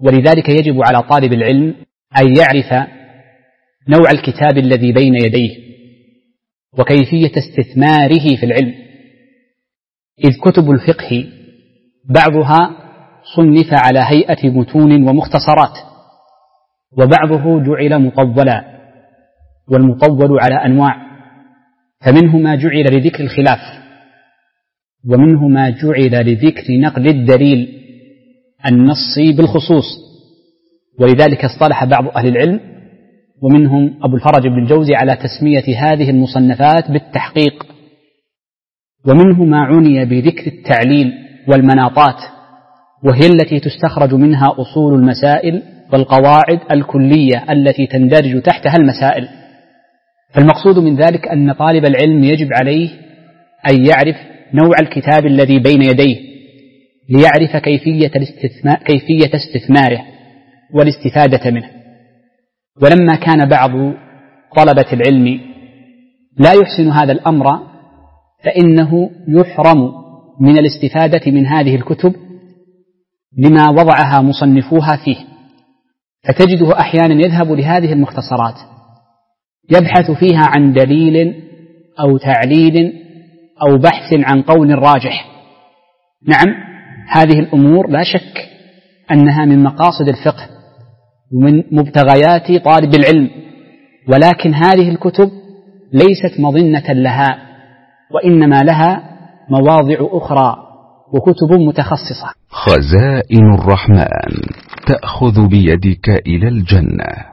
ولذلك يجب على طالب العلم أن يعرف نوع الكتاب الذي بين يديه وكيفية استثماره في العلم، إذ كتب الفقه بعضها صنف على هيئة متون ومختصرات، وبعضه جعل مطولا، والمطول على أنواع، فمنه ما جعل لذكر الخلاف، ومنه ما جعل لذكر نقل الدليل النصي بالخصوص، ولذلك اصطلح بعض أهل العلم ومنهم أبو الفرج بن الجوزي على تسمية هذه المصنفات بالتحقيق، ومنه ما عني بذكر التعليل والمناطات، وهي التي تستخرج منها أصول المسائل والقواعد الكلية التي تندرج تحتها المسائل. فالمقصود من ذلك أن طالب العلم يجب عليه أن يعرف نوع الكتاب الذي بين يديه ليعرف كيفية استثماره والاستفادة منه. ولما كان بعض طلبة العلم لا يحسن هذا الأمر فإنه يحرم من الاستفادة من هذه الكتب لما وضعها مصنفوها فيه، فتجده أحيانا يذهب لهذه المختصرات يبحث فيها عن دليل أو تعليل أو بحث عن قول راجح. نعم، هذه الأمور لا شك أنها من مقاصد الفقه ومن مبتغيات طالب العلم، ولكن هذه الكتب ليست مظنة لها، وإنما لها مواضع أخرى وكتب متخصصة. خزائن الرحمن تأخذ بيدك إلى الجنة.